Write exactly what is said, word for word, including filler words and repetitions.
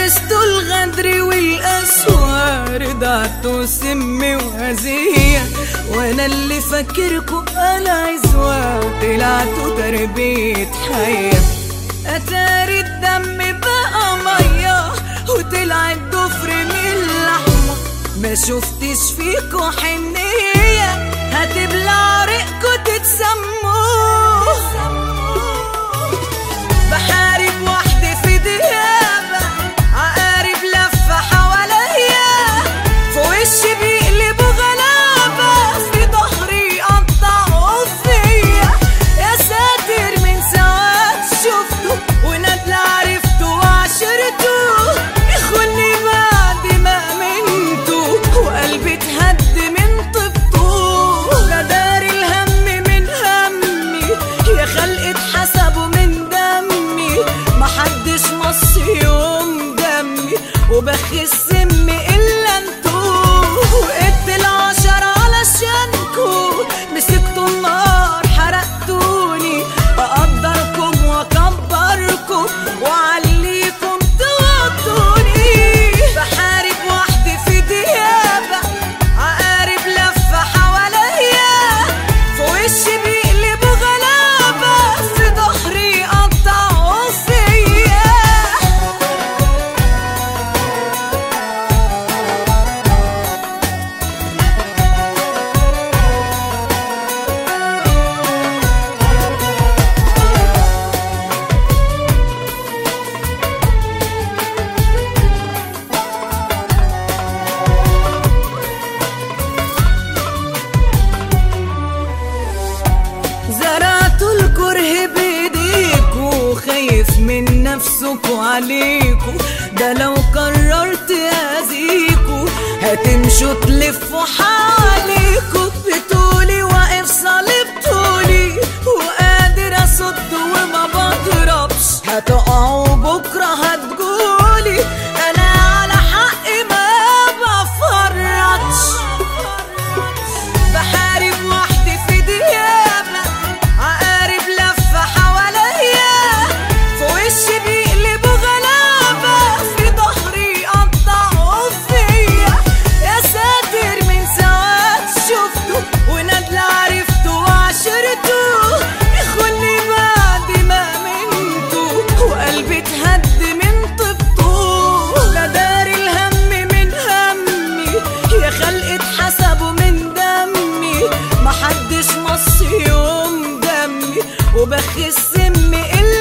مارستوا الغدر والقسوة، رضعتوا سم وأذية، وانا اللي فاكركوا على عزوة طلعتوا تربية حية. اتاري الدم بقى مية وطلع الضفر من اللحمة، ما شفتش فيكوا حنية هتبلع ريقكوا تتسموا. بحارب وحدي في ديابة، عقارب لفة حواليا، في وشي بيقلبوا غلابة، في ظهري قطعوا فيا. يا ساتر من ساعات شفته وندل عرفته وعشرته، يخوني بعد ما امنته وقلبي اتهد من طبطه. غدار الهم من همي يا خلق اتحسبوا من دمي، محدش مص يوم دمي وبخي السم الا انتو. وقت العشر علشانكو مسكتوا النار حرقتوني، اقدركم واكبركم وعليكم توطوني. بحارب وحدي في ديابة، عقارب لفة حواليا، في وشي بيقلبوا غلابة، في ظهري قطعوا فيا. زرعتوا الكره بايديكوا، خايف من نفسكوا عليكوا، ده لو قررت اذيكوا هتمشوا تلفوا حواليكوا. بتقولي واقف صلبتولي وقادر اصد وما بضربش، هتقعوا بكره هتقولي انا على حقي ما بفرطش. بحارب وحدي في ديابة، عقارب لفة حواليا، في وشي بيقلبوا غلابة، في ظهري قطعوا فيا. يا ساتر من ساعات شفته وندل عرفته وعشرته، يخوني بعد ما امنته وقلبي اتهد من طبطه. غدار الهم من همي يا خلق اتحسبوا من دمي، محدش مص يوم دمي وبخي السم الا